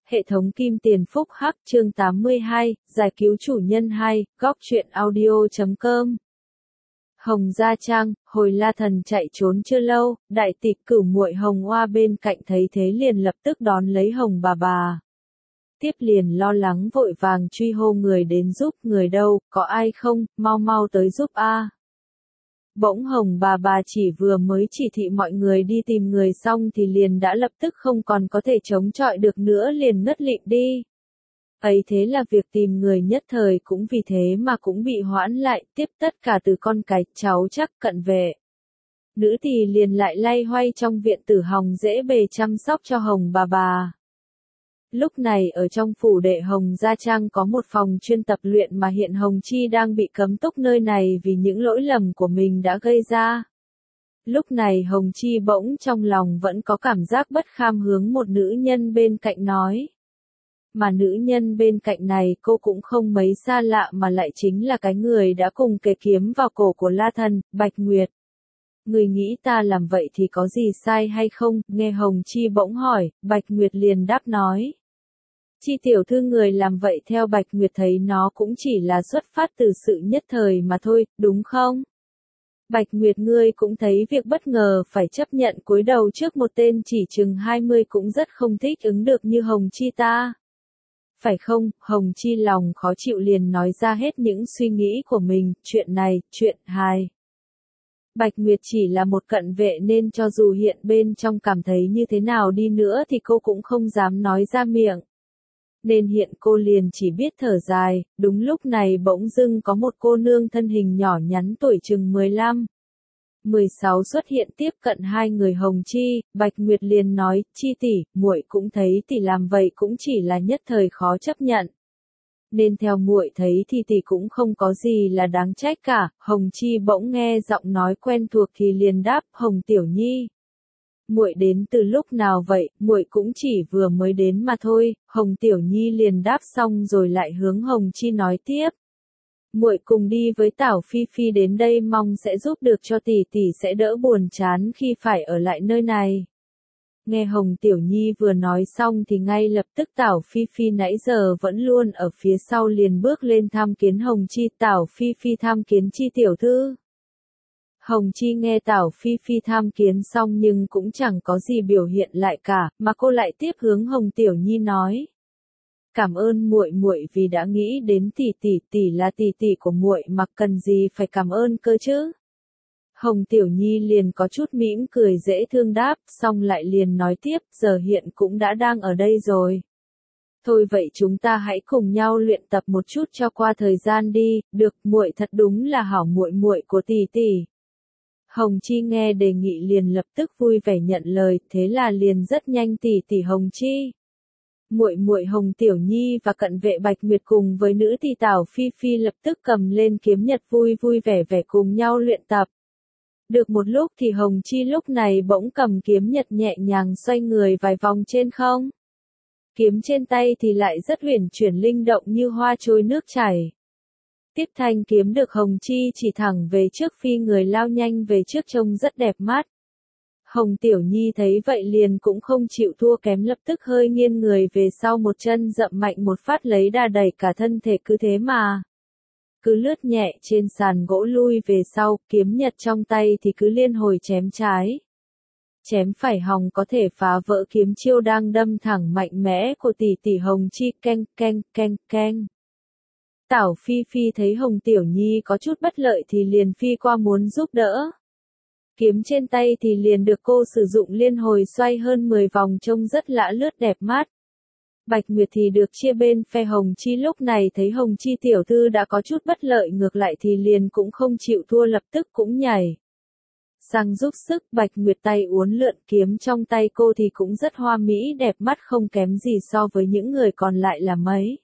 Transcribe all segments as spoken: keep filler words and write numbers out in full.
Hệ thống Kim Tiền Phúc Hắc chương tám mươi hai, giải cứu chủ nhân hai, góc truyện audio chấm com. Hồng Gia Trang, hồi La Thần chạy trốn chưa lâu, đại tỷ cửu muội Hồng Hoa bên cạnh thấy thế liền lập tức đón lấy Hồng bà bà. Tiếp liền lo lắng vội vàng truy hô người đến giúp, người đâu, có ai không, mau mau tới giúp a. Bỗng Hồng bà bà chỉ vừa mới chỉ thị mọi người đi tìm người xong thì liền đã lập tức không còn có thể chống chọi được nữa, liền ngất lịm đi. Ấy thế là việc tìm người nhất thời cũng vì thế mà cũng bị hoãn lại, tiếp tất cả từ con cái, cháu chắc, cận vệ. Nữ thì liền lại lay hoay trong viện tử Hồng dễ bề chăm sóc cho Hồng bà bà. Lúc này ở trong phủ đệ Hồng Gia Trang có một phòng chuyên tập luyện mà hiện Hồng Chi đang bị cấm túc nơi này vì những lỗi lầm của mình đã gây ra. Lúc này Hồng Chi bỗng trong lòng vẫn có cảm giác bất kham hướng một nữ nhân bên cạnh nói. Mà nữ nhân bên cạnh này cô cũng không mấy xa lạ mà lại chính là cái người đã cùng kề kiếm vào cổ của La Thần, Bạch Nguyệt. Người nghĩ ta làm vậy thì có gì sai hay không? Nghe Hồng Chi bỗng hỏi, Bạch Nguyệt liền đáp nói. Chi tiểu thư người làm vậy theo Bạch Nguyệt thấy nó cũng chỉ là xuất phát từ sự nhất thời mà thôi, đúng không? Bạch Nguyệt ngươi cũng thấy việc bất ngờ phải chấp nhận cúi đầu trước một tên chỉ chừng hai mươi cũng rất không thích ứng được như Hồng Chi ta. Phải không? Hồng Chi lòng khó chịu liền nói ra hết những suy nghĩ của mình, chuyện này, chuyện hài. Bạch Nguyệt chỉ là một cận vệ nên cho dù hiện bên trong cảm thấy như thế nào đi nữa thì cô cũng không dám nói ra miệng. Nên hiện cô liền chỉ biết thở dài, đúng lúc này bỗng dưng có một cô nương thân hình nhỏ nhắn tuổi chừng mười lăm, mười sáu xuất hiện tiếp cận hai người Hồng Chi, Bạch Nguyệt liền nói, Chi tỷ, muội cũng thấy tỷ làm vậy cũng chỉ là nhất thời khó chấp nhận. Nên theo muội thấy thì tỷ cũng không có gì là đáng trách cả. Hồng Chi bỗng nghe giọng nói quen thuộc thì liền đáp, Hồng Tiểu Nhi. Muội đến từ lúc nào vậy? Muội cũng chỉ vừa mới đến mà thôi. Hồng Tiểu Nhi liền đáp xong rồi lại hướng Hồng Chi nói tiếp. Muội cùng đi với Tảo Phi Phi đến đây mong sẽ giúp được cho tỷ, tỷ sẽ đỡ buồn chán khi phải ở lại nơi này. Nghe Hồng Tiểu Nhi vừa nói xong thì ngay lập tức Tảo Phi Phi nãy giờ vẫn luôn ở phía sau liền bước lên tham kiến Hồng Chi. Tảo Phi Phi tham kiến Chi tiểu thư. Hồng Chi nghe Tảo Phi Phi tham kiến xong nhưng cũng chẳng có gì biểu hiện lại cả, mà cô lại tiếp hướng Hồng Tiểu Nhi nói. Cảm ơn muội muội vì đã nghĩ đến tỷ tỷ, tỷ là tỷ tỷ của muội mà cần gì phải cảm ơn cơ chứ. Hồng Tiểu Nhi liền có chút mỉm cười dễ thương đáp, xong lại liền nói tiếp, giờ hiện cũng đã đang ở đây rồi. Thôi vậy chúng ta hãy cùng nhau luyện tập một chút cho qua thời gian đi, được, muội thật đúng là hảo muội muội của tỷ tỷ. Hồng Chi nghe đề nghị liền lập tức vui vẻ nhận lời, thế là liền rất nhanh tỷ tỷ Hồng Chi. Muội muội Hồng Tiểu Nhi và cận vệ Bạch Nguyệt cùng với nữ tỷ Tảo Phi Phi lập tức cầm lên kiếm nhật vui vui vẻ vẻ cùng nhau luyện tập. Được một lúc thì Hồng Chi lúc này bỗng cầm kiếm nhật nhẹ nhàng xoay người vài vòng trên không. Kiếm trên tay thì lại rất uyển chuyển linh động như hoa trôi nước chảy. Tiếp thanh kiếm được Hồng Chi chỉ thẳng về trước phi người lao nhanh về trước trông rất đẹp mắt. Hồng Tiểu Nhi thấy vậy liền cũng không chịu thua kém lập tức hơi nghiêng người về sau một chân dậm mạnh một phát lấy đà đẩy cả thân thể cứ thế mà. Cứ lướt nhẹ trên sàn gỗ lui về sau, kiếm nhật trong tay thì cứ liên hồi chém trái. Chém phải Hồng có thể phá vỡ kiếm chiêu đang đâm thẳng mạnh mẽ của tỷ tỷ Hồng Chi, keng keng keng keng. Tảo Phi Phi thấy Hồng Tiểu Nhi có chút bất lợi thì liền phi qua muốn giúp đỡ. Kiếm trên tay thì liền được cô sử dụng liên hồi xoay hơn mười vòng trông rất lả lướt đẹp mắt. Bạch Nguyệt thì được chia bên phe Hồng Chi lúc này thấy Hồng Chi tiểu thư đã có chút bất lợi ngược lại thì liền cũng không chịu thua lập tức cũng nhảy sang giúp sức. Bạch Nguyệt tay uốn lượn kiếm trong tay cô thì cũng rất hoa mỹ đẹp mắt không kém gì so với những người còn lại là mấy.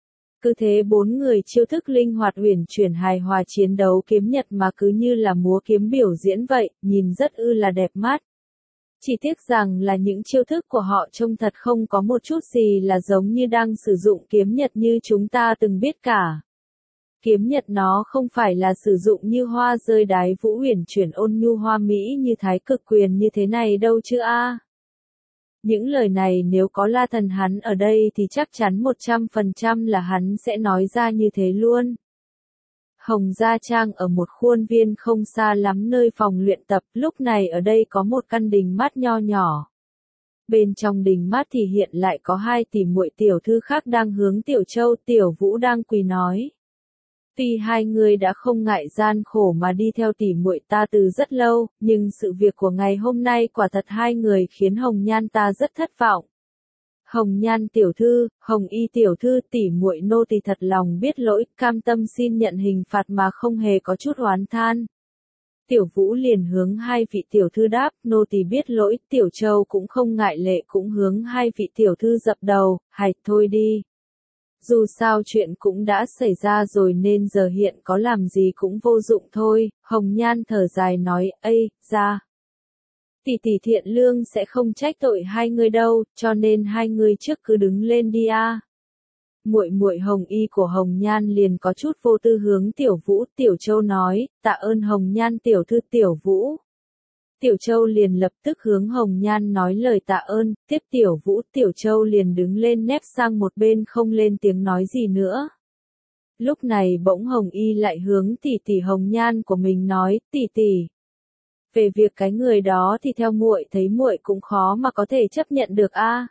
Cứ thế bốn người chiêu thức linh hoạt uyển chuyển hài hòa chiến đấu kiếm nhật mà cứ như là múa kiếm biểu diễn vậy, nhìn rất ư là đẹp mắt. Chỉ tiếc rằng là những chiêu thức của họ trông thật không có một chút gì là giống như đang sử dụng kiếm nhật như chúng ta từng biết cả. Kiếm nhật nó không phải là sử dụng như hoa rơi đái vũ uyển chuyển ôn nhu hoa mỹ như thái cực quyền như thế này đâu chứ a. Những lời này nếu có La Thần hắn ở đây thì chắc chắn một trăm phần trăm là hắn sẽ nói ra như thế luôn. Hồng Gia Trang ở một khuôn viên không xa lắm nơi phòng luyện tập, lúc này ở đây có một căn đình mát nho nhỏ. Bên trong đình mát thì hiện lại có hai tỷ muội tiểu thư khác đang hướng Tiểu Châu, Tiểu Vũ đang quỳ nói. Tuy hai người đã không ngại gian khổ mà đi theo tỷ muội ta từ rất lâu, nhưng sự việc của ngày hôm nay quả thật hai người khiến Hồng Nhan ta rất thất vọng. Hồng Nhan tiểu thư, Hồng Y tiểu thư, tỷ muội nô tỳ thật lòng biết lỗi, cam tâm xin nhận hình phạt mà không hề có chút oán than. Tiểu Vũ liền hướng hai vị tiểu thư đáp, nô tỳ biết lỗi, Tiểu Châu cũng không ngại lệ cũng hướng hai vị tiểu thư dập đầu, hạch thôi đi. Dù sao chuyện cũng đã xảy ra rồi nên giờ hiện có làm gì cũng vô dụng thôi, Hồng Nhan thở dài nói, ây, ra. Tỷ tỷ thiện lương sẽ không trách tội hai người đâu, cho nên hai người trước cứ đứng lên đi a. Muội muội Hồng Y của Hồng Nhan liền có chút vô tư hướng Tiểu Vũ, Tiểu Châu nói, tạ ơn Hồng Nhan tiểu thư Tiểu Vũ. Tiểu Châu liền lập tức hướng Hồng Nhan nói lời tạ ơn, tiếp Tiểu Vũ, Tiểu Châu liền đứng lên nép sang một bên không lên tiếng nói gì nữa. Lúc này bỗng Hồng Y lại hướng tỷ tỷ Hồng Nhan của mình nói, tỷ tỷ. Về việc cái người đó thì theo muội thấy muội cũng khó mà có thể chấp nhận được a.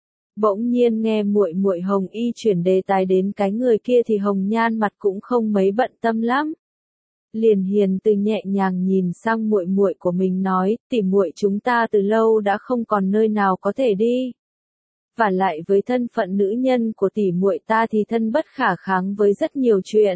Bỗng nhiên nghe muội muội Hồng Y chuyển đề tài đến cái người kia thì Hồng Nhan mặt cũng không mấy bận tâm lắm. Liền hiền từ nhẹ nhàng nhìn sang muội muội của mình nói, tỷ muội chúng ta từ lâu đã không còn nơi nào có thể đi. Và lại với thân phận nữ nhân của tỷ muội ta thì thân bất khả kháng với rất nhiều chuyện.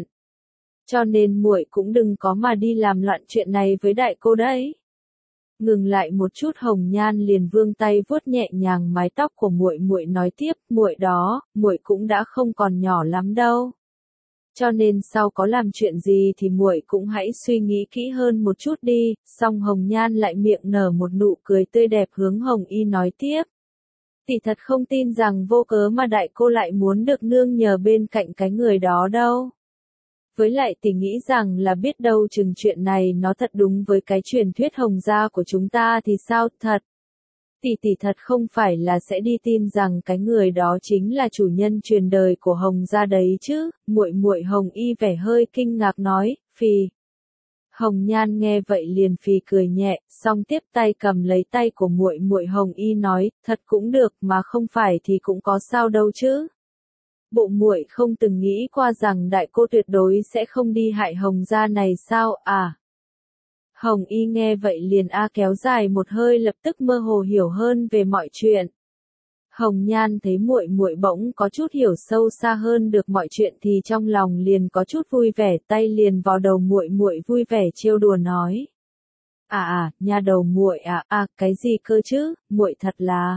Cho nên muội cũng đừng có mà đi làm loạn chuyện này với đại cô đấy. Ngừng lại một chút Hồng Nhan liền vươn tay vuốt nhẹ nhàng mái tóc của muội muội nói tiếp, muội đó, muội cũng đã không còn nhỏ lắm đâu. Cho nên sau có làm chuyện gì thì muội cũng hãy suy nghĩ kỹ hơn một chút đi. Xong Hồng Nhan lại miệng nở một nụ cười tươi đẹp hướng Hồng Y nói tiếp. Tỷ thật không tin rằng vô cớ mà đại cô lại muốn được nương nhờ bên cạnh cái người đó đâu. Với lại tỷ nghĩ rằng là biết đâu chừng chuyện này nó thật đúng với cái truyền thuyết Hồng gia của chúng ta thì sao thật. Tỷ tỷ thật không phải là sẽ đi tin rằng cái người đó chính là chủ nhân truyền đời của Hồng gia đấy chứ, muội muội Hồng Y vẻ hơi kinh ngạc nói, phì. Hồng Nhan nghe vậy liền phì cười nhẹ, xong tiếp tay cầm lấy tay của muội muội Hồng Y nói, thật cũng được mà không phải thì cũng có sao đâu chứ. Bộ muội không từng nghĩ qua rằng đại cô tuyệt đối sẽ không đi hại Hồng gia này sao à? Hồng Y nghe vậy liền a kéo dài một hơi lập tức mơ hồ hiểu hơn về mọi chuyện. Hồng Nhan thấy muội muội bỗng có chút hiểu sâu xa hơn được mọi chuyện thì trong lòng liền có chút vui vẻ, tay liền vào đầu muội muội vui vẻ trêu đùa nói: "À à, nha đầu muội à, à cái gì cơ chứ, muội thật là."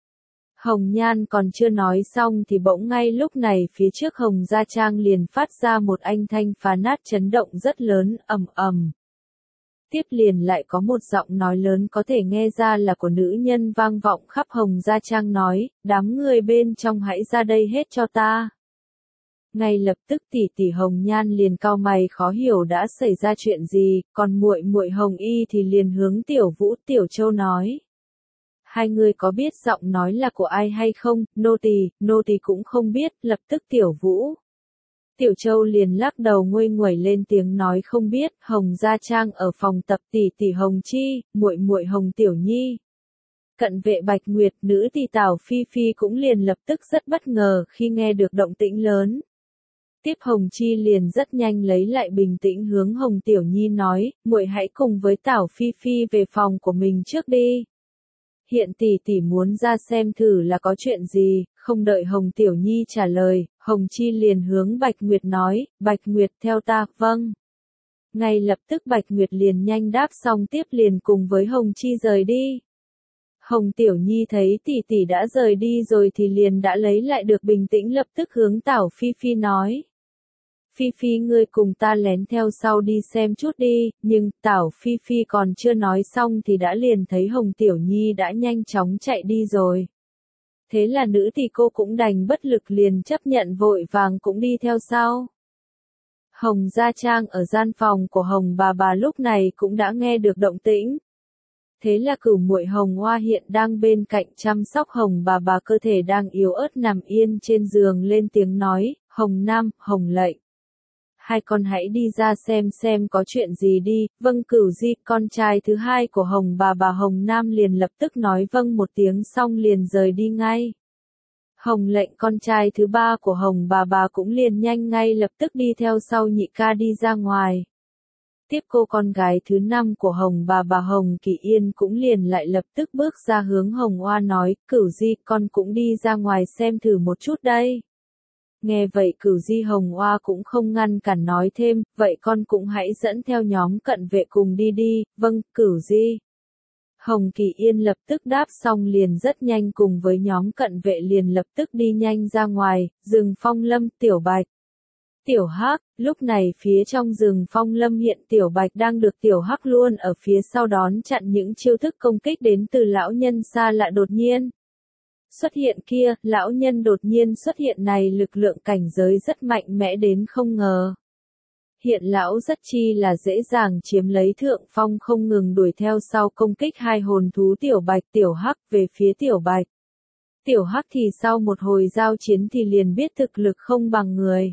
Hồng Nhan còn chưa nói xong thì bỗng ngay lúc này phía trước Hồng Gia Trang liền phát ra một âm thanh phá nát chấn động rất lớn, ầm ầm. Tiếp liền lại có một giọng nói lớn có thể nghe ra là của nữ nhân vang vọng khắp Hồng Gia Trang nói, đám người bên trong hãy ra đây hết cho ta. Ngay lập tức tỷ tỷ Hồng Nhan liền cau mày khó hiểu đã xảy ra chuyện gì, còn muội muội Hồng Y thì liền hướng Tiểu Vũ Tiểu Châu nói. Hai người có biết giọng nói là của ai hay không, nô tỳ, nô tỳ cũng không biết, lập tức Tiểu Vũ. Tiểu Châu liền lắc đầu nguây nguẩy lên tiếng nói không biết, Hồng Gia Trang ở phòng tập tỷ tỷ Hồng Chi, muội muội Hồng Tiểu Nhi. Cận vệ Bạch Nguyệt nữ tỷ Tào Phi Phi cũng liền lập tức rất bất ngờ khi nghe được động tĩnh lớn. Tiếp Hồng Chi liền rất nhanh lấy lại bình tĩnh hướng Hồng Tiểu Nhi nói, muội hãy cùng với Tào Phi Phi về phòng của mình trước đi. Hiện tỷ tỷ muốn ra xem thử là có chuyện gì, không đợi Hồng Tiểu Nhi trả lời, Hồng Chi liền hướng Bạch Nguyệt nói, Bạch Nguyệt theo ta, vâng. Ngay lập tức Bạch Nguyệt liền nhanh đáp xong tiếp liền cùng với Hồng Chi rời đi. Hồng Tiểu Nhi thấy tỷ tỷ đã rời đi rồi thì liền đã lấy lại được bình tĩnh lập tức hướng Tào Phi Phi nói. Phi Phi ngươi cùng ta lén theo sau đi xem chút đi, nhưng Tào Phi Phi còn chưa nói xong thì đã liền thấy Hồng Tiểu Nhi đã nhanh chóng chạy đi rồi. Thế là nữ thì cô cũng đành bất lực liền chấp nhận vội vàng cũng đi theo sau. Hồng Gia Trang ở gian phòng của Hồng bà bà lúc này cũng đã nghe được động tĩnh. Thế là Cửu muội Hồng Hoa hiện đang bên cạnh chăm sóc Hồng bà bà cơ thể đang yếu ớt nằm yên trên giường lên tiếng nói, Hồng Nam, Hồng lệnh. Hai con hãy đi ra xem xem có chuyện gì đi, vâng Cửu Di, con trai thứ hai của Hồng bà bà Hồng Nam liền lập tức nói vâng một tiếng xong liền rời đi ngay. Hồng lệnh con trai thứ ba của Hồng bà bà cũng liền nhanh ngay lập tức đi theo sau nhị ca đi ra ngoài. Tiếp cô con gái thứ năm của Hồng bà bà Hồng Kỳ Yên cũng liền lại lập tức bước ra hướng Hồng Hoa nói, Cửu Di con cũng đi ra ngoài xem thử một chút đây. Nghe vậy Cửu Di Hồng Hoa cũng không ngăn cản nói thêm, vậy con cũng hãy dẫn theo nhóm cận vệ cùng đi đi, vâng Cửu Di. Hồng Kỳ Yên lập tức đáp xong liền rất nhanh cùng với nhóm cận vệ liền lập tức đi nhanh ra ngoài, rừng Phong Lâm Tiểu Bạch. Tiểu Hắc, lúc này phía trong rừng Phong Lâm hiện Tiểu Bạch đang được Tiểu Hắc luôn ở phía sau đón chặn những chiêu thức công kích đến từ lão nhân xa lạ đột nhiên. Xuất hiện kia, lão nhân đột nhiên xuất hiện này lực lượng cảnh giới rất mạnh mẽ đến không ngờ. Hiện lão rất chi là dễ dàng chiếm lấy thượng phong không ngừng đuổi theo sau công kích hai hồn thú Tiểu Bạch Tiểu Hắc về phía Tiểu Bạch. Tiểu Hắc thì sau một hồi giao chiến thì liền biết thực lực không bằng người.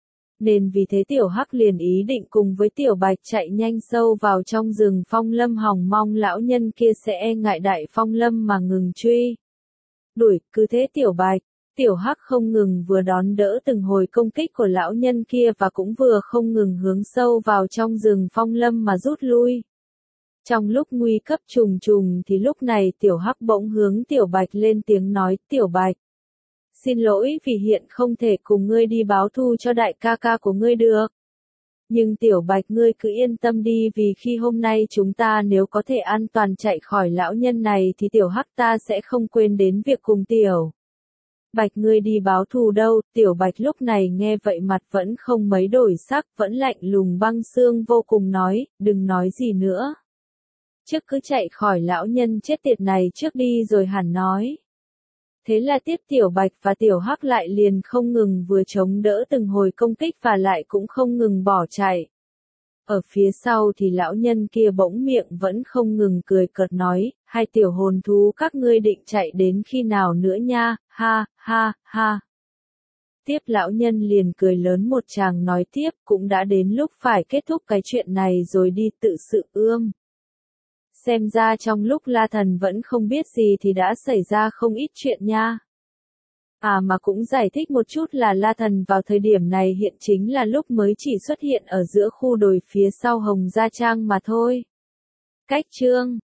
Nên vì thế Tiểu Hắc liền ý định cùng với Tiểu Bạch chạy nhanh sâu vào trong rừng Phong Lâm hòng mong lão nhân kia sẽ e ngại đại Phong Lâm mà ngừng truy. Đuổi, cứ thế Tiểu Bạch, Tiểu Hắc không ngừng vừa đón đỡ từng hồi công kích của lão nhân kia và cũng vừa không ngừng hướng sâu vào trong rừng Phong Lâm mà rút lui. Trong lúc nguy cấp trùng trùng thì lúc này Tiểu Hắc bỗng hướng Tiểu Bạch lên tiếng nói, Tiểu Bạch. Xin lỗi vì hiện không thể cùng ngươi đi báo thù cho đại ca ca của ngươi được. Nhưng Tiểu Bạch ngươi cứ yên tâm đi vì khi hôm nay chúng ta nếu có thể an toàn chạy khỏi lão nhân này thì Tiểu Hắc ta sẽ không quên đến việc cùng Tiểu Bạch ngươi đi báo thù đâu. Tiểu Bạch lúc này nghe vậy mặt vẫn không mấy đổi sắc, vẫn lạnh lùng băng xương vô cùng nói, đừng nói gì nữa. Trước cứ chạy khỏi lão nhân chết tiệt này trước đi rồi hẳn nói. Thế là tiếp Tiểu Bạch và Tiểu Hắc lại liền không ngừng vừa chống đỡ từng hồi công kích và lại cũng không ngừng bỏ chạy. Ở phía sau thì lão nhân kia bỗng miệng vẫn không ngừng cười cợt nói, hai tiểu hồn thú các ngươi định chạy đến khi nào nữa nha, ha, ha, ha. Tiếp lão nhân liền cười lớn một tràng nói tiếp, cũng đã đến lúc phải kết thúc cái chuyện này rồi đi tự sự ươm. Xem ra trong lúc La Thần vẫn không biết gì thì đã xảy ra không ít chuyện nha. À mà cũng giải thích một chút là La Thần vào thời điểm này hiện chính là lúc mới chỉ xuất hiện ở giữa khu đồi phía sau Hồng Gia Trang mà thôi. Cách chương